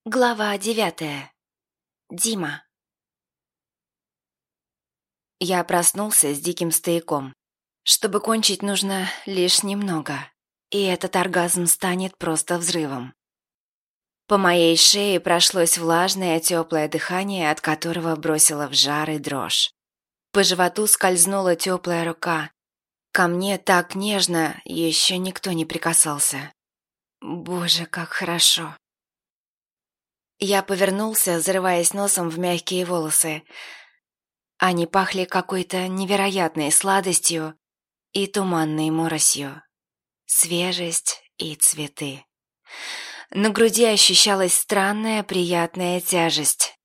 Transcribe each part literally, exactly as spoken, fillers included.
Глава девятая. Дима. Я проснулся с диким стояком. Чтобы кончить, нужно лишь немного, и этот оргазм станет просто взрывом. По моей шее прошлось влажное теплое дыхание, от которого бросило в жар и дрожь. По животу скользнула теплая рука. Ко мне так нежно еще никто не прикасался. Боже, как хорошо. Я повернулся, зарываясь носом в мягкие волосы. Они пахли какой-то невероятной сладостью и туманной моросью. Свежесть и цветы. На груди ощущалась странная приятная тяжесть.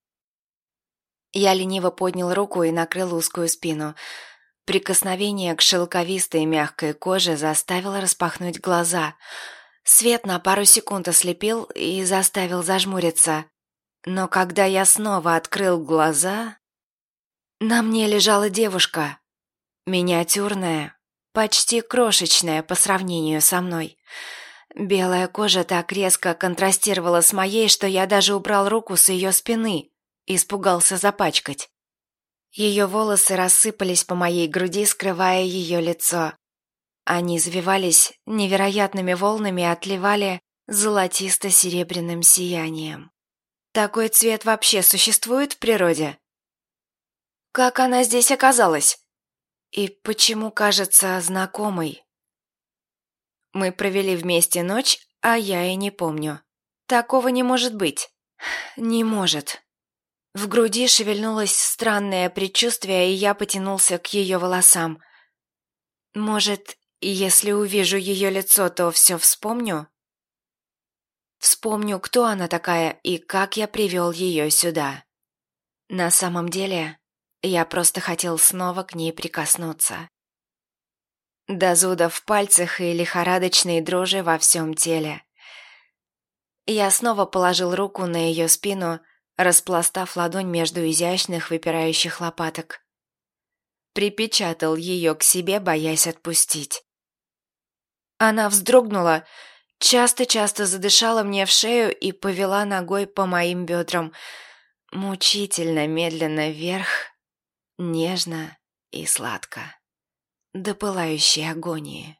Я лениво поднял руку и накрыл узкую спину. Прикосновение к шелковистой мягкой коже заставило распахнуть глаза. Свет на пару секунд ослепил и заставил зажмуриться. Но когда я снова открыл глаза, на мне лежала девушка. Миниатюрная, почти крошечная по сравнению со мной. Белая кожа так резко контрастировала с моей, что я даже убрал руку с ее спины, испугался запачкать. Ее волосы рассыпались по моей груди, скрывая ее лицо. Они завивались невероятными волнами и отливали золотисто-серебряным сиянием. Такой цвет вообще существует в природе? Как она здесь оказалась? И почему кажется знакомой? Мы провели вместе ночь, а я и не помню. Такого не может быть. Не может. В груди шевельнулось странное предчувствие, и я потянулся к ее волосам. Может, если увижу ее лицо, то все вспомню? Вспомню, кто она такая и как я привел ее сюда. На самом деле, я просто хотел снова к ней прикоснуться. До зуда в пальцах и лихорадочной дрожи во всем теле. Я снова положил руку на ее спину, распластав ладонь между изящных выпирающих лопаток. Припечатал ее к себе, боясь отпустить. Она вздрогнула, часто-часто задышала мне в шею и повела ногой по моим бедрам, мучительно медленно вверх, нежно и сладко, до пылающей агонии.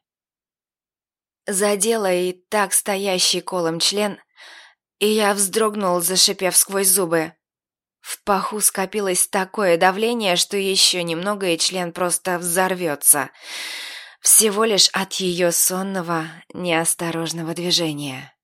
Задела и так стоящий колом член, и я вздрогнул, зашипев сквозь зубы. В паху скопилось такое давление, что еще немного, и член просто взорвется. Всего лишь от ее сонного, неосторожного движения.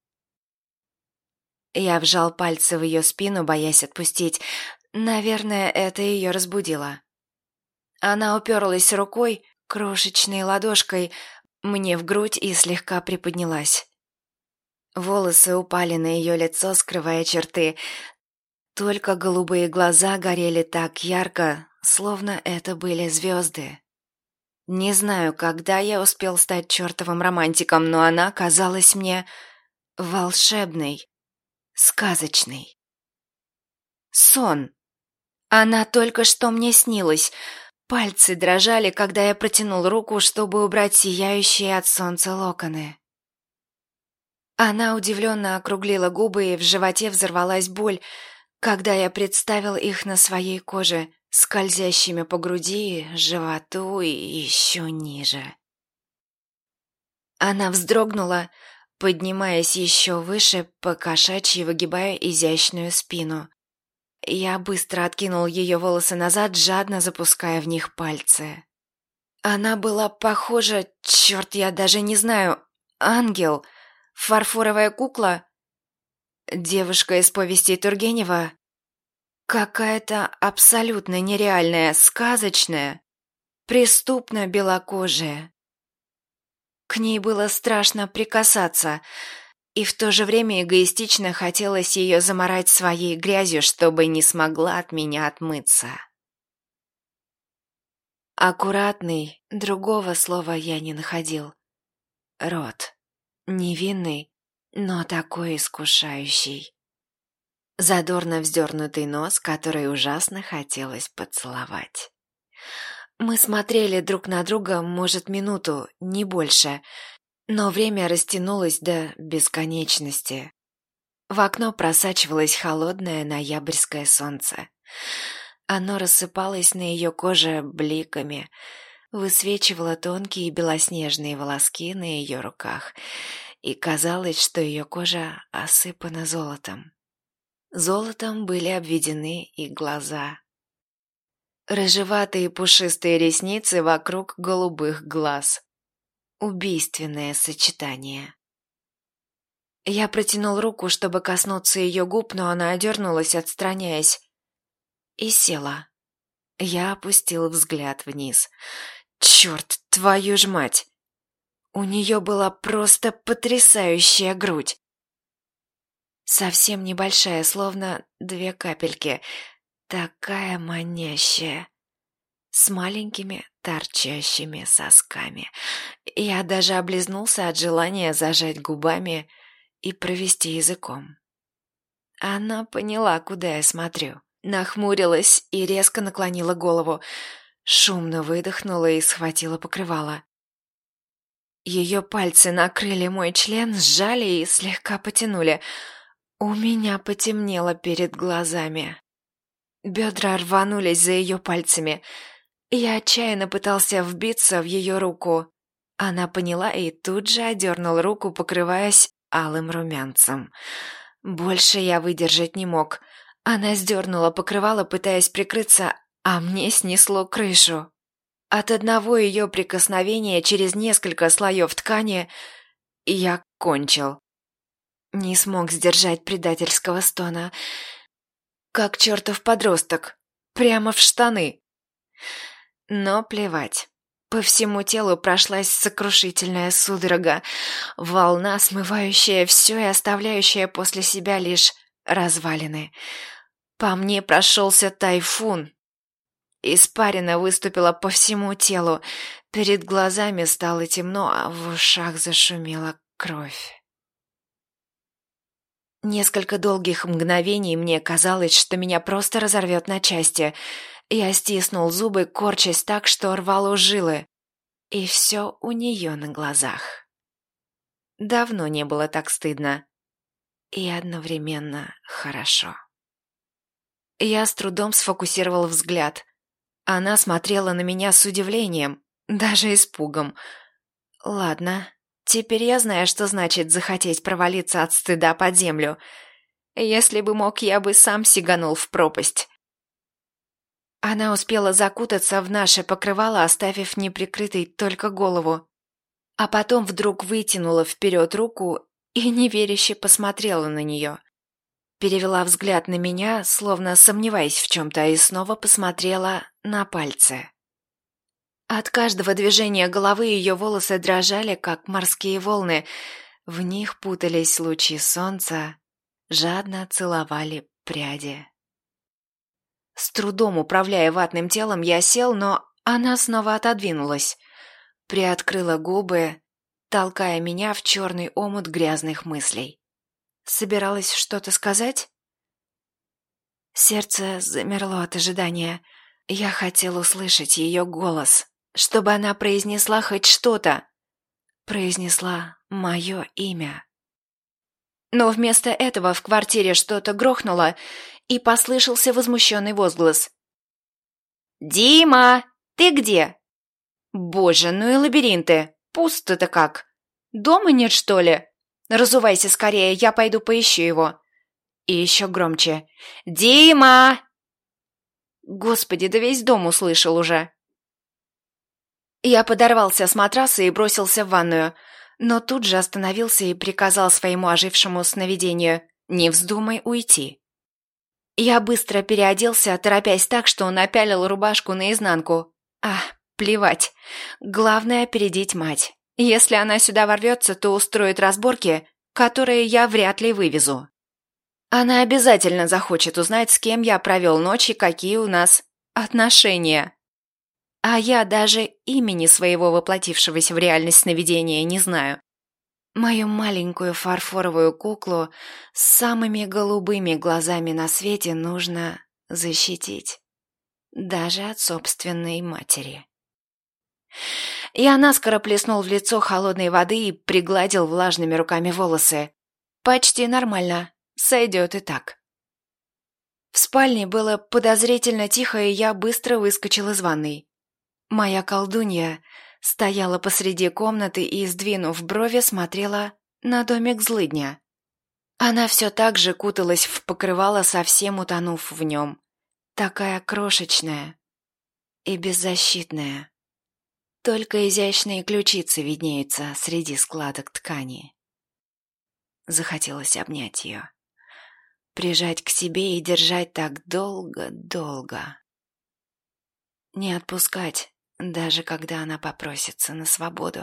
Я вжал пальцы в ее спину, боясь отпустить. Наверное, это ее разбудило. Она уперлась рукой, крошечной ладошкой, мне в грудь и слегка приподнялась. Волосы упали на ее лицо, скрывая черты. Только голубые глаза горели так ярко, словно это были звезды. Не знаю, когда я успел стать чертовым романтиком, но она казалась мне волшебной, сказочной. Сон. Она только что мне снилась. Пальцы дрожали, когда я протянул руку, чтобы убрать сияющие от солнца локоны. Она удивленно округлила губы, и в животе взорвалась боль, когда я представил их на своей коже, скользящими по груди, животу и еще ниже. Она вздрогнула, поднимаясь еще выше, по-кошачьи выгибая изящную спину. Я быстро откинул ее волосы назад, жадно запуская в них пальцы. Она была похожа, черт, я даже не знаю, ангел, фарфоровая кукла, девушка из повестей Тургенева, какая-то абсолютно нереальная, сказочная, преступно белокожая. К ней было страшно прикасаться, и в то же время эгоистично хотелось ее замарать своей грязью, чтобы не смогла от меня отмыться. Аккуратный, другого слова я не находил. Рот. Невинный, но такой искушающий. Задорно вздернутый нос, который ужасно хотелось поцеловать. Мы смотрели друг на друга, может, минуту, не больше, но время растянулось до бесконечности. В окно просачивалось холодное ноябрьское солнце. Оно рассыпалось на ее коже бликами, высвечивало тонкие белоснежные волоски на ее руках, и казалось, что ее кожа осыпана золотом. Золотом были обведены и глаза. Рыжеватые пушистые ресницы вокруг голубых глаз. Убийственное сочетание. Я протянул руку, чтобы коснуться ее губ, но она одернулась, отстраняясь, и села. Я опустил взгляд вниз. Черт, твою ж мать! У нее была просто потрясающая грудь. Совсем небольшая, словно две капельки. Такая манящая. С маленькими торчащими сосками. Я даже облизнулся от желания зажать губами и провести языком. Она поняла, куда я смотрю. Нахмурилась и резко наклонила голову. Шумно выдохнула и схватила покрывало. Ее пальцы накрыли мой член, сжали и слегка потянули. У меня потемнело перед глазами. Бедра рванулись за ее пальцами. Я отчаянно пытался вбиться в ее руку. Она поняла и тут же одернула руку, покрываясь алым румянцем. Больше я выдержать не мог. Она сдернула покрывало, пытаясь прикрыться, а мне снесло крышу. От одного ее прикосновения через несколько слоев ткани я кончил. Не смог сдержать предательского стона. Как чертов подросток. Прямо в штаны. Но плевать. По всему телу прошлась сокрушительная судорога, волна, смывающая все и оставляющая после себя лишь развалины. По мне прошелся тайфун. Испарина выступила по всему телу, перед глазами стало темно, а в ушах зашумела кровь. Несколько долгих мгновений мне казалось, что меня просто разорвет на части. Я стиснул зубы, корчась так, что рвало жилы. И все у нее на глазах. Давно не было так стыдно. И одновременно хорошо. Я с трудом сфокусировал взгляд. Она смотрела на меня с удивлением, даже испугом. Ладно, теперь я знаю, что значит захотеть провалиться от стыда под землю. Если бы мог, я бы сам сиганул в пропасть. Она успела закутаться в наше покрывало, оставив неприкрытой только голову. А потом вдруг вытянула вперед руку и неверяще посмотрела на нее. Перевела взгляд на меня, словно сомневаясь в чем-то, и снова посмотрела на пальцы. От каждого движения головы ее волосы дрожали, как морские волны. В них путались лучи солнца, жадно целовали пряди. С трудом управляя ватным телом, я сел, но она снова отодвинулась. Приоткрыла губы, толкая меня в черный омут грязных мыслей. Собиралась что-то сказать? Сердце замерло от ожидания. Я хотел услышать ее голос, чтобы она произнесла хоть что-то. Произнесла мое имя. Но вместо этого в квартире что-то грохнуло, и послышался возмущенный возглас. «Дима, ты где?» «Боже, ну и лабиринты! Пусто-то как! Дома нет, что ли? Разувайся скорее, я пойду поищу его!» И еще громче. «Дима!» Господи, да весь дом услышал уже. Я подорвался с матраса и бросился в ванную, но тут же остановился и приказал своему ожившему сновидению: «Не вздумай уйти». Я быстро переоделся, торопясь так, что он напялил рубашку наизнанку. А, плевать. Главное — опередить мать. Если она сюда ворвется, то устроит разборки, которые я вряд ли вывезу. Она обязательно захочет узнать, с кем я провел ночь и какие у нас отношения. А я даже имени своего воплотившегося в реальность сновидения не знаю. Мою маленькую фарфоровую куклу с самыми голубыми глазами на свете нужно защитить. Даже от собственной матери. Я наскоро плеснул в лицо холодной воды и пригладил влажными руками волосы. Почти нормально. сойдет и так. В спальне было подозрительно тихо, и я быстро выскочил из ванной. Моя колдунья стояла посреди комнаты и, сдвинув брови, смотрела на домик злыдня. Она все так же куталась в покрывало, совсем утонув в нем. Такая крошечная и беззащитная. Только изящные ключицы виднеются среди складок ткани. Захотелось обнять ее, прижать к себе и держать так долго-долго. Не отпускать, даже когда она попросится на свободу.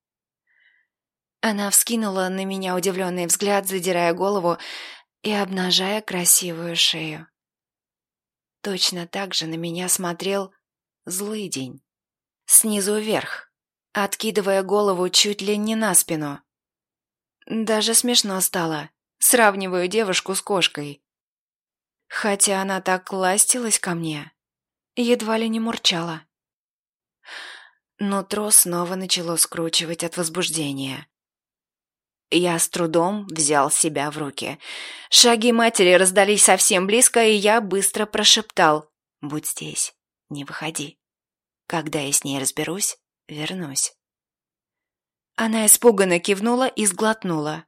Она вскинула на меня удивленный взгляд, задирая голову и обнажая красивую шею. Точно так же на меня смотрел злыдень. Снизу вверх, откидывая голову чуть ли не на спину. Даже смешно стало. Сравниваю девушку с кошкой. Хотя она так ластилась ко мне, едва ли не мурчала. Нутро снова начало скручивать от возбуждения. Я с трудом взял себя в руки. Шаги матери раздались совсем близко, и я быстро прошептал: «Будь здесь, не выходи. Когда я с ней разберусь, вернусь». Она испуганно кивнула и сглотнула.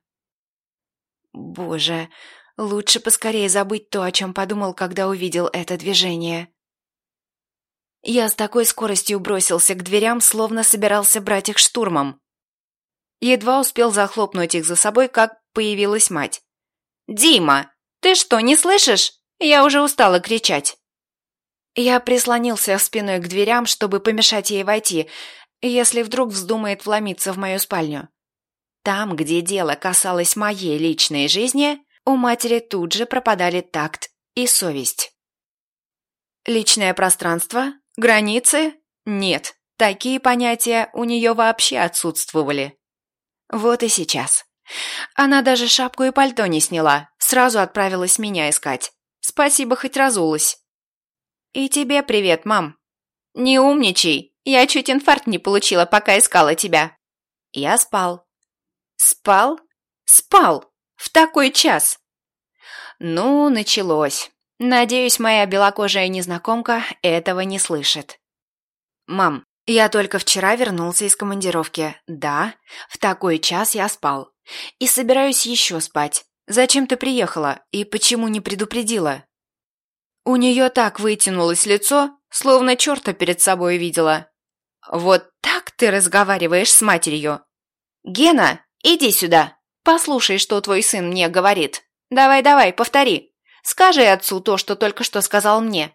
Боже, лучше поскорее забыть то, о чем подумал, когда увидел это движение. Я с такой скоростью бросился к дверям, словно собирался брать их штурмом. Едва успел захлопнуть их за собой, как появилась мать. «Дима, ты что, не слышишь? Я уже устала кричать». Я прислонился спиной к дверям, чтобы помешать ей войти, если вдруг вздумает вломиться в мою спальню. Там, где дело касалось моей личной жизни, у матери тут же пропадали такт и совесть. Личное пространство? Границы? Нет, такие понятия у нее вообще отсутствовали. Вот и сейчас. Она даже шапку и пальто не сняла, сразу отправилась меня искать. Спасибо, хоть разулась. И тебе привет, мам. Не умничай, я чуть инфаркт не получила, пока искала тебя. Я спал. Спал? Спал! В такой час! Ну, началось. Надеюсь, моя белокожая незнакомка этого не слышит. Мам, я только вчера вернулся из командировки. Да, в такой час я спал. И собираюсь еще спать. Зачем ты приехала и почему не предупредила? У нее так вытянулось лицо, словно черта перед собой видела. Вот так ты разговариваешь с матерью? Гена, иди сюда. Послушай, что твой сын мне говорит. Давай-давай, повтори. Скажи отцу то, что только что сказал мне.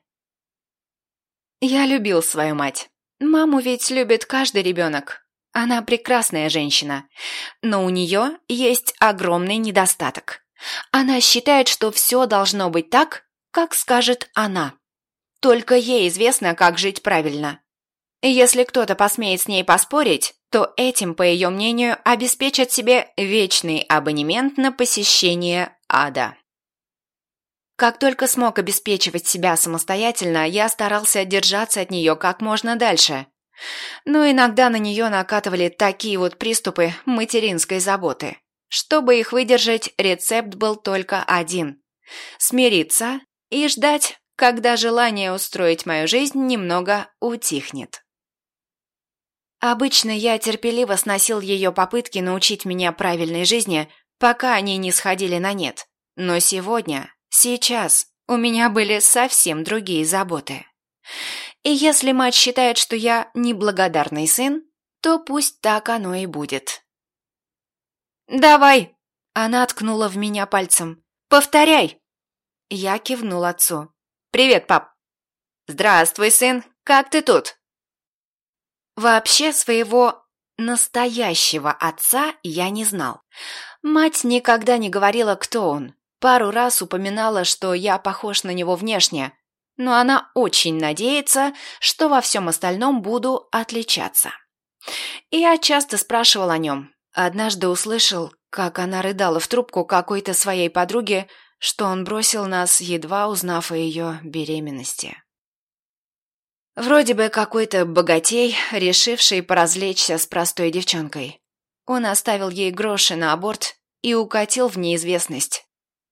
Я любил свою мать. Маму ведь любит каждый ребенок. Она прекрасная женщина. Но у нее есть огромный недостаток. Она считает, что все должно быть так, как скажет она. Только ей известно, как жить правильно. Если кто-то посмеет с ней поспорить, то этим, по ее мнению, обеспечат себе вечный абонемент на посещение ада. Как только смог обеспечивать себя самостоятельно, я старался держаться от нее как можно дальше. Но иногда на нее накатывали такие вот приступы материнской заботы. Чтобы их выдержать, рецепт был только один – смириться и ждать, когда желание устроить мою жизнь немного утихнет. Обычно я терпеливо сносил ее попытки научить меня правильной жизни, пока они не сходили на нет. Но сегодня... Сейчас у меня были совсем другие заботы. И если мать считает, что я неблагодарный сын, то пусть так оно и будет. «Давай!» – она ткнула в меня пальцем. «Повторяй!» Я кивнул отцу. «Привет, пап!» «Здравствуй, сын! Как ты тут?» Вообще своего настоящего отца я не знал. Мать никогда не говорила, кто он. Пару раз упоминала, что я похож на него внешне, но она очень надеется, что во всем остальном буду отличаться. И я часто спрашивал о нем. Однажды услышал, как она рыдала в трубку какой-то своей подруге, что он бросил нас, едва узнав о ее беременности. Вроде бы какой-то богатей, решивший поразвлечься с простой девчонкой. Он оставил ей гроши на аборт и укатил в неизвестность.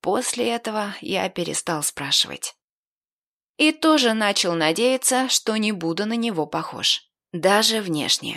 После этого я перестал спрашивать. И тоже начал надеяться, что не буду на него похож. Даже внешне.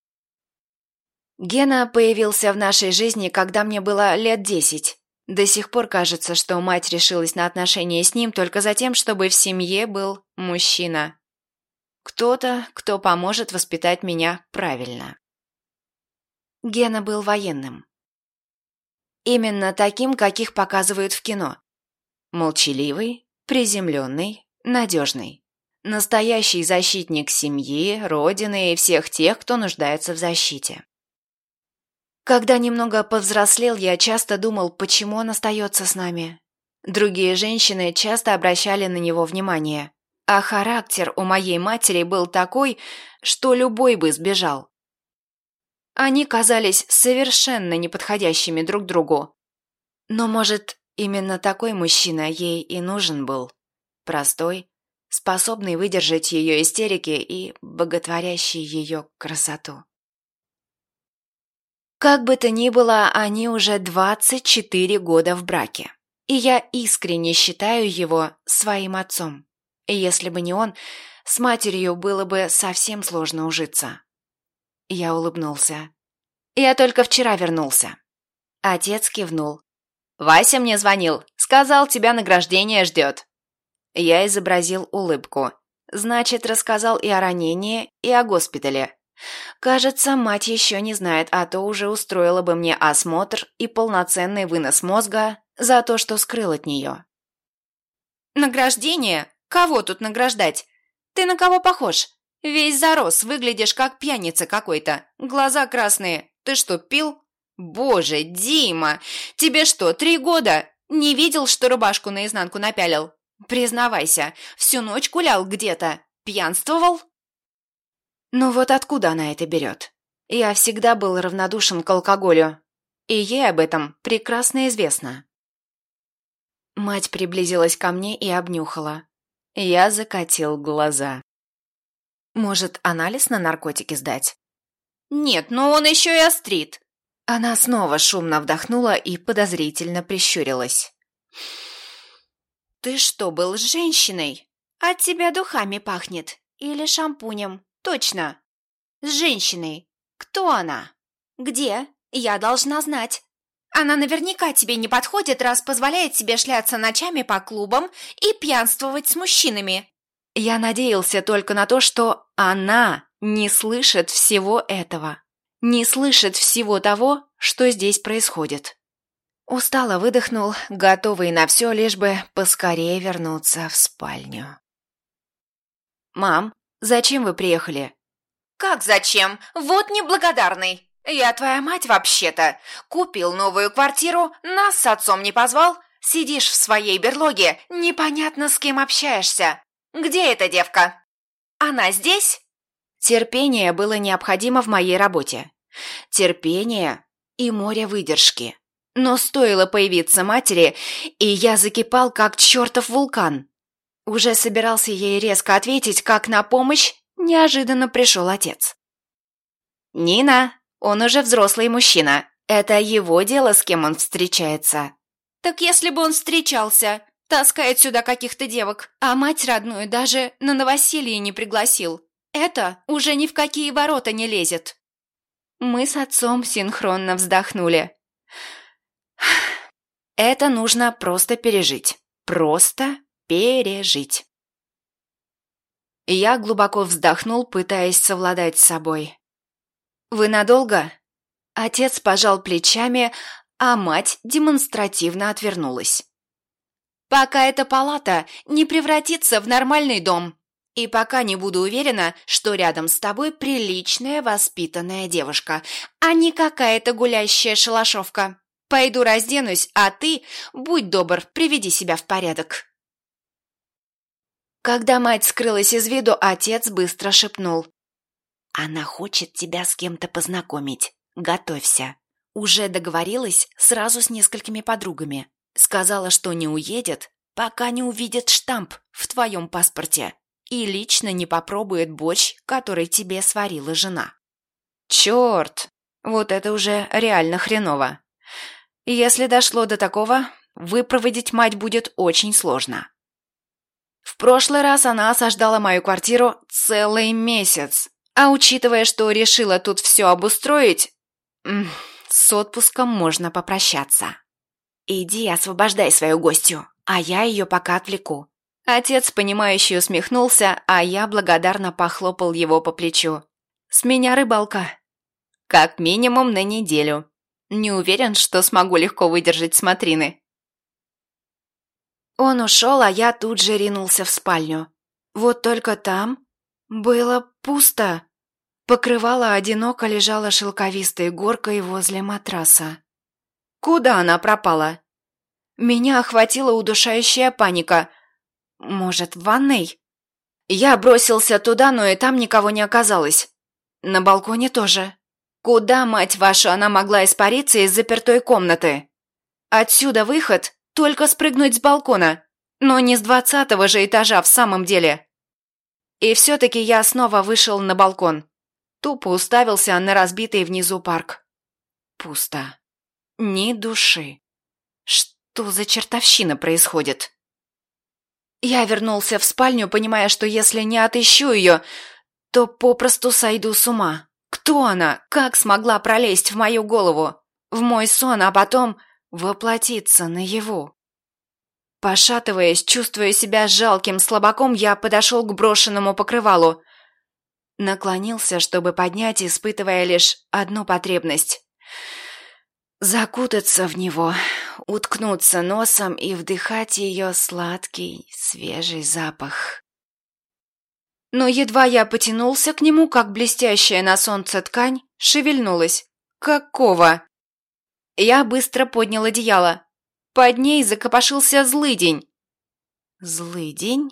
Гена появился в нашей жизни, когда мне было лет десять. До сих пор кажется, что мать решилась на отношения с ним только за тем, чтобы в семье был мужчина. Кто-то, кто поможет воспитать меня правильно. Гена был военным. Именно таким, каких показывают в кино. Молчаливый, приземленный, надежный. Настоящий защитник семьи, родины и всех тех, кто нуждается в защите. Когда немного повзрослел, я часто думал, почему он остается с нами. Другие женщины часто обращали на него внимание, а характер у моей матери был такой, что любой бы сбежал. Они казались совершенно неподходящими друг другу. Но, может, именно такой мужчина ей и нужен был. Простой, способный выдержать ее истерики и боготворящий ее красоту. Как бы то ни было, они уже двадцать четыре года в браке, и я искренне считаю его своим отцом. И если бы не он, с матерью было бы совсем сложно ужиться. Я улыбнулся. «Я только вчера вернулся». Отец кивнул. «Вася мне звонил, сказал, тебя награждение ждет». Я изобразил улыбку. Значит, рассказал и о ранении, и о госпитале. Кажется, мать еще не знает, а то уже устроила бы мне осмотр и полноценный вынос мозга за то, что скрыл от нее. «Награждение? Кого тут награждать? Ты на кого похож? Весь зарос, выглядишь как пьяница какой-то. Глаза красные. Ты что, пил? Боже, Дима, тебе что, три года? Не видел, что рубашку наизнанку напялил? Признавайся, всю ночь гулял где-то, пьянствовал?» Ну вот откуда она это берет? Я всегда был равнодушен к алкоголю, и ей об этом прекрасно известно. Мать приблизилась ко мне и обнюхала. Я закатил глаза. Может, анализ на наркотики сдать? Нет, но он еще и острит. Она снова шумно вдохнула и подозрительно прищурилась. Ты что, был с женщиной? От тебя духами пахнет. Или шампунем. Точно. С женщиной. Кто она? Где? Я должна знать. Она наверняка тебе не подходит, раз позволяет себе шляться ночами по клубам и пьянствовать с мужчинами. Я надеялся только на то, что она не слышит всего этого. Не слышит всего того, что здесь происходит. Устало выдохнул, готовый на все, лишь бы поскорее вернуться в спальню. «Мам, зачем вы приехали?» «Как зачем? Вот неблагодарный! Я твоя мать вообще-то. Купил новую квартиру, нас с отцом не позвал. Сидишь в своей берлоге, непонятно с кем общаешься. Где эта девка? Она здесь?» Терпение было необходимо в моей работе. Терпение и море выдержки. Но стоило появиться матери, и я закипал, как чертов вулкан. Уже собирался ей резко ответить, как на помощь неожиданно пришел отец. «Нина, он уже взрослый мужчина. Это его дело, с кем он встречается». «Так если бы он встречался, таскает сюда каких-то девок, а мать родную даже на новоселье не пригласил. Это уже ни в какие ворота не лезет». Мы с отцом синхронно вздохнули. Это нужно просто пережить. Просто пережить. Я глубоко вздохнул, пытаясь совладать с собой. «Вы надолго?» Отец пожал плечами, а мать демонстративно отвернулась. «Пока эта палата не превратится в нормальный дом, и пока не буду уверена, что рядом с тобой приличная воспитанная девушка, а не какая-то гулящая шалашовка. Пойду разденусь, а ты, будь добр, приведи себя в порядок». Когда мать скрылась из виду, отец быстро шепнул. «Она хочет тебя с кем-то познакомить. Готовься. Уже договорилась сразу с несколькими подругами. Сказала, что не уедет, пока не увидит штамп в твоем паспорте и лично не попробует борщ, который тебе сварила жена». Черт, вот это уже реально хреново. Если дошло до такого, выпроводить мать будет очень сложно. В прошлый раз она осаждала мою квартиру целый месяц, а учитывая, что решила тут все обустроить, с отпуском можно попрощаться. Иди освобождай свою гостью, а я ее пока отвлеку. Отец, понимающе усмехнулся, а я благодарно похлопал его по плечу. С меня рыбалка. Как минимум на неделю. Не уверен, что смогу легко выдержать смотрины. Он ушел, а я тут же ринулся в спальню. Вот только там было пусто. Покрывало одиноко лежало шелковистой горкой возле матраса. Куда она пропала? Меня охватила удушающая паника. Может, в ванной? Я бросился туда, но и там никого не оказалось. На балконе тоже. Куда, мать вашу, она могла испариться из запертой комнаты? Отсюда выход — только спрыгнуть с балкона, но не с двадцатого же этажа в самом деле. И все-таки я снова вышел на балкон. Тупо уставился на разбитый внизу парк. Пусто. Ни души. Что за чертовщина происходит? Я вернулся в спальню, понимая, что если не отыщу ее, то попросту сойду с ума. Кто она? Как смогла пролезть в мою голову? В мой сон, а потом воплотиться наяву? Пошатываясь, чувствуя себя жалким слабаком, я подошел к брошенному покрывалу. Наклонился, чтобы поднять, испытывая лишь одну потребность. Закутаться в него, уткнуться носом и вдыхать ее сладкий, свежий запах. Но едва я потянулся к нему, как блестящая на солнце ткань шевельнулась. Какого? Я быстро поднял одеяло. Под ней закопошился злыдень. Злыдень?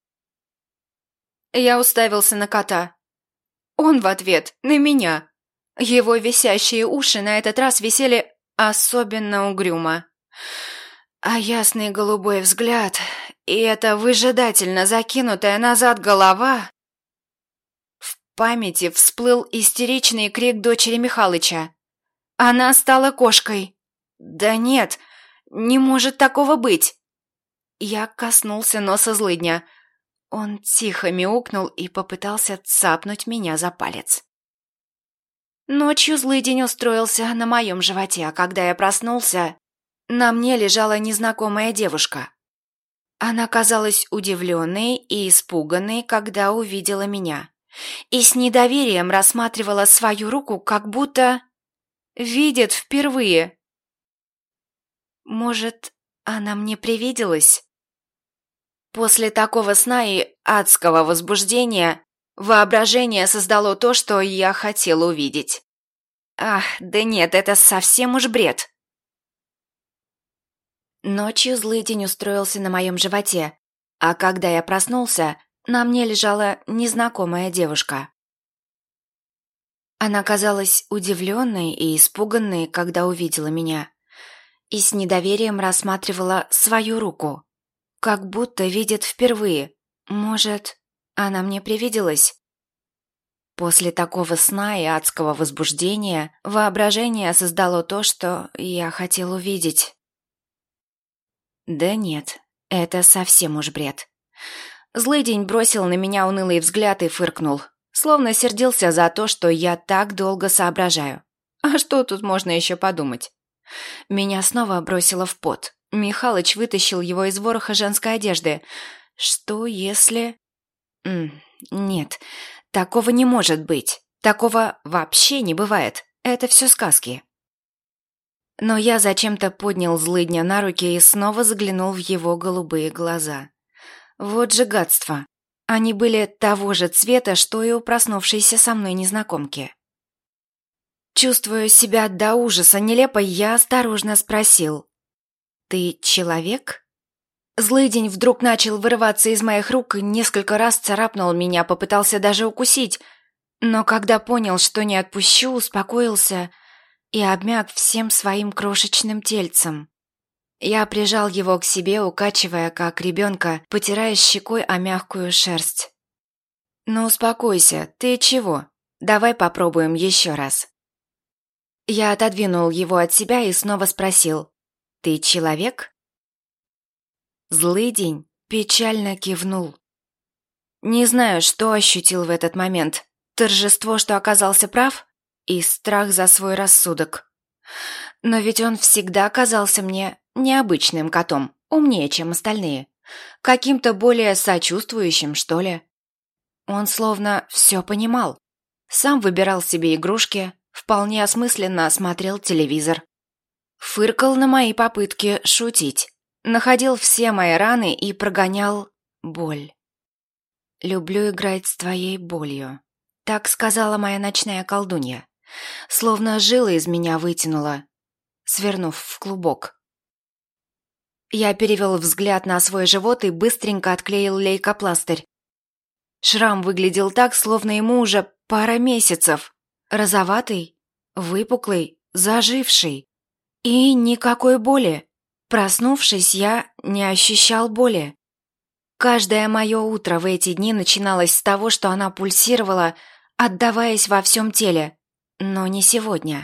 Я уставился на кота. Он в ответ на меня. Его висящие уши на этот раз висели особенно угрюмо. А ясный голубой взгляд и эта выжидательно закинутая назад голова... В памяти всплыл истеричный крик дочери Михалыча. Она стала кошкой. Да нет, не может такого быть. Я коснулся носа злыдня. Он тихо мяукнул и попытался цапнуть меня за палец. Ночью злыдень устроился на моем животе, а когда я проснулся, на мне лежала незнакомая девушка. Она казалась удивленной и испуганной, когда увидела меня, и с недоверием рассматривала свою руку, как будто видит впервые. Может, она мне привиделась? После такого сна и адского возбуждения воображение создало то, что я хотел увидеть. Ах, да нет, это совсем уж бред. Ночью злыдень устроился на моем животе, а когда я проснулся, на мне лежала незнакомая девушка. Она казалась удивленной и испуганной, когда увидела меня, и с недоверием рассматривала свою руку, как будто видит впервые. Может, она мне привиделась? После такого сна и адского возбуждения воображение создало то, что я хотел увидеть. Да нет, это совсем уж бред. Злыдень бросил на меня унылый взгляд и фыркнул, словно сердился за то, что я так долго соображаю. А что тут можно еще подумать? Меня снова бросило в пот. Михалыч вытащил его из вороха женской одежды. Что если... М, нет, такого не может быть. Такого вообще не бывает. Это все сказки. Но я зачем-то поднял злыдня на руки и снова заглянул в его голубые глаза. Вот же гадство. Они были того же цвета, что и у проснувшейся со мной незнакомки. Чувствуя себя до ужаса нелепой, я осторожно спросил: «Ты человек?» Злыдень вдруг начал вырываться из моих рук и несколько раз царапнул меня, попытался даже укусить, но когда понял, что не отпущу, успокоился и обмяк всем своим крошечным тельцем. Я прижал его к себе, укачивая, как ребенка, потирая щекой о мягкую шерсть. «Ну успокойся, ты чего? Давай попробуем еще раз». Я отодвинул его от себя и снова спросил: «Ты человек?» Злыдень печально кивнул. Не знаю, что ощутил в этот момент. Торжество, что оказался прав, и страх за свой рассудок. Но ведь он всегда казался мне необычным котом, умнее, чем остальные. Каким-то более сочувствующим, что ли. Он словно все понимал. Сам выбирал себе игрушки, вполне осмысленно смотрел телевизор. Фыркал на мои попытки шутить. Находил все мои раны и прогонял боль. «Люблю играть с твоей болью», — так сказала моя ночная колдунья. Словно жила из меня вытянула, свернув в клубок. Я перевел взгляд на свой живот и быстренько отклеил лейкопластырь. Шрам выглядел так, словно ему уже пара месяцев. Розоватый, выпуклый, заживший. И никакой боли. Проснувшись, я не ощущал боли. Каждое мое утро в эти дни начиналось с того, что она пульсировала, отдаваясь во всем теле. Но не сегодня.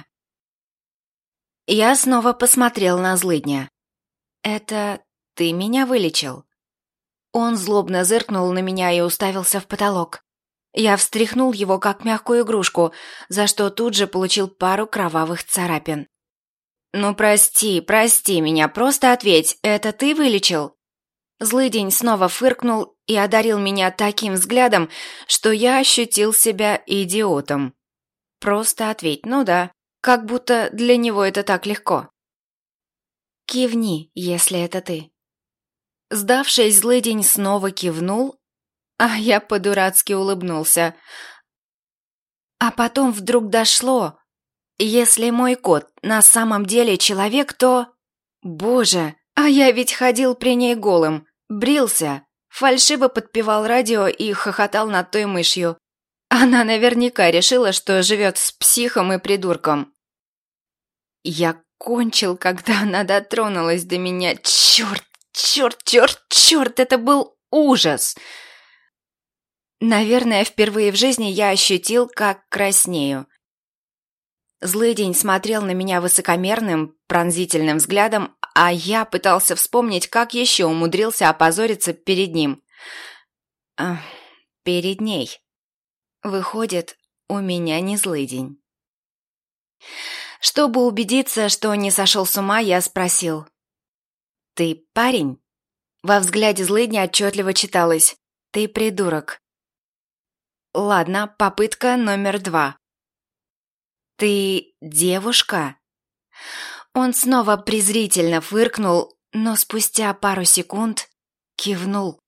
Я снова посмотрел на злыдня. «Это ты меня вылечил?» Он злобно зыркнул на меня и уставился в потолок. Я встряхнул его, как мягкую игрушку, за что тут же получил пару кровавых царапин. «Ну прости, прости меня, просто ответь, это ты вылечил?» Злыдень снова фыркнул и одарил меня таким взглядом, что я ощутил себя идиотом. «Просто ответь, ну да, как будто для него это так легко». «Кивни, если это ты». Сдавшись, злыдень снова кивнул, а я по-дурацки улыбнулся. А потом вдруг дошло. Если мой кот на самом деле человек, то... Боже, а я ведь ходил при ней голым, брился, фальшиво подпевал радио и хохотал над той мышью. Она наверняка решила, что живет с психом и придурком. Я кончил, когда она дотронулась до меня. Черт, черт, черт, черт, это был ужас. Наверное, впервые в жизни я ощутил, как краснею. Злыдень смотрел на меня высокомерным, пронзительным взглядом, а я пытался вспомнить, как еще умудрился опозориться перед ним. А, перед ней. Выходит, у меня не злыдень. Чтобы убедиться, что не сошел с ума, я спросил. «Ты парень?» Во взгляде злыдня отчетливо читалось. «Ты придурок». Ладно, попытка номер два. «Ты девушка?» Он снова презрительно фыркнул, но спустя пару секунд кивнул.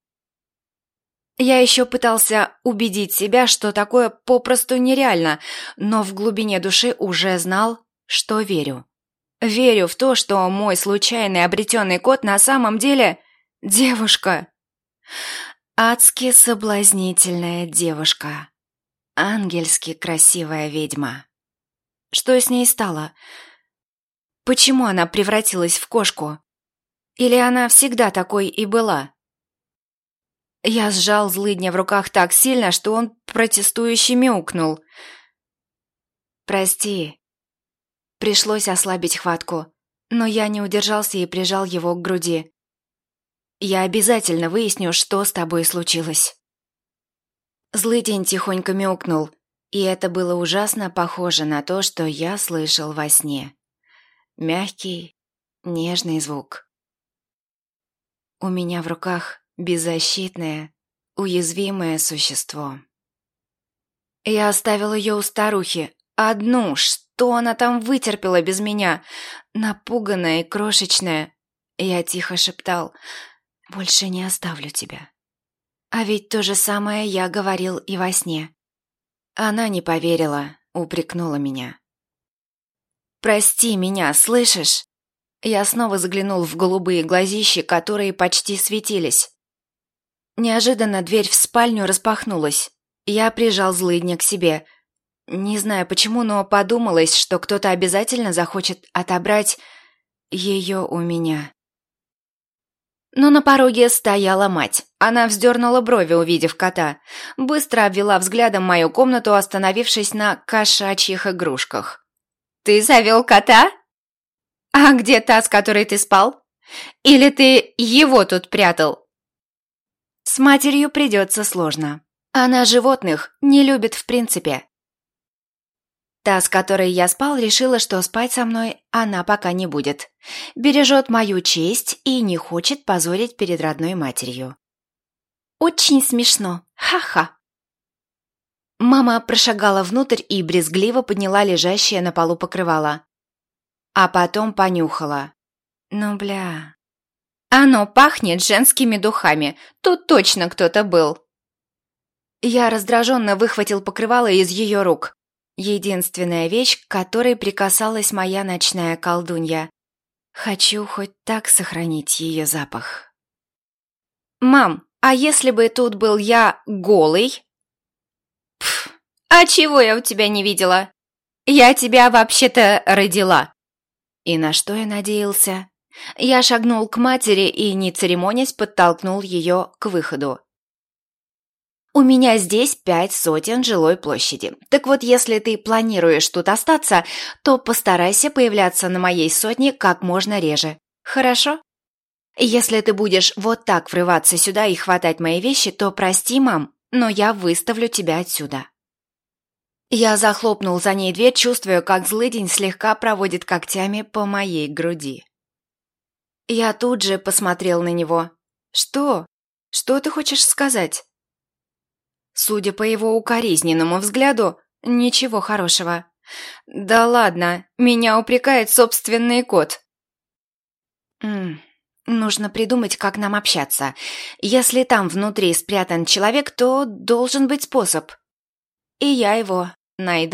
Я еще пытался убедить себя, что такое попросту нереально, но в глубине души уже знал, что верю. Верю в то, что мой случайный обретенный кот на самом деле девушка. Адски соблазнительная девушка. Ангельски красивая ведьма. Что с ней стало? Почему она превратилась в кошку? Или она всегда такой и была? Я сжал злыдня в руках так сильно, что он протестующе мяукнул. «Прости». Пришлось ослабить хватку, но я не удержался и прижал его к груди. «Я обязательно выясню, что с тобой случилось». Злыдень тихонько мяукнул, и это было ужасно похоже на то, что я слышал во сне. Мягкий, нежный звук. У меня в руках беззащитное, уязвимое существо. Я оставил ее у старухи, одну, что она там вытерпела без меня, напуганная и крошечная. Я тихо шептал: «Больше не оставлю тебя». А ведь то же самое я говорил и во сне. Она не поверила, упрекнула меня. «Прости меня, слышишь?» Я снова заглянул в голубые глазищи, которые почти светились. Неожиданно дверь в спальню распахнулась. Я прижал злыдня к себе. Не знаю почему, но подумалось, что кто-то обязательно захочет отобрать ее у меня. Но на пороге стояла мать. Она вздернула брови, увидев кота. Быстро обвела взглядом мою комнату, остановившись на кошачьих игрушках. «Ты завел кота? А где та, с которой ты спал? Или ты его тут прятал?» «С матерью придется сложно. Она животных не любит в принципе». Та, с которой я спал, решила, что спать со мной она пока не будет. Бережет мою честь и не хочет позорить перед родной матерью. Очень смешно. Ха-ха. Мама прошагала внутрь и брезгливо подняла лежащее на полу покрывало. А потом понюхала. Ну, бля. Оно пахнет женскими духами. Тут точно кто-то был. Я раздраженно выхватил покрывало из ее рук. Единственная вещь, к которой прикасалась моя ночная колдунья. Хочу хоть так сохранить ее запах. «Мам, а если бы тут был я голый?» «Пф, а чего я у тебя не видела? Я тебя вообще-то родила». И на что я надеялся? Я шагнул к матери и, не церемонясь, подтолкнул ее к выходу. «У меня здесь пять сотен жилой площади. Так вот, если ты планируешь тут остаться, то постарайся появляться на моей сотне как можно реже. Хорошо? Если ты будешь вот так врываться сюда и хватать мои вещи, то прости, мам, но я выставлю тебя отсюда». Я захлопнул за ней дверь, чувствуя, как злыдень слегка проводит когтями по моей груди. Я тут же посмотрел на него. «Что? Что ты хочешь сказать?» Судя по его укоризненному взгляду, ничего хорошего. «Да ладно, меня упрекает собственный кот». М-м, нужно придумать, как нам общаться. Если там внутри спрятан человек, то должен быть способ. И я его найду.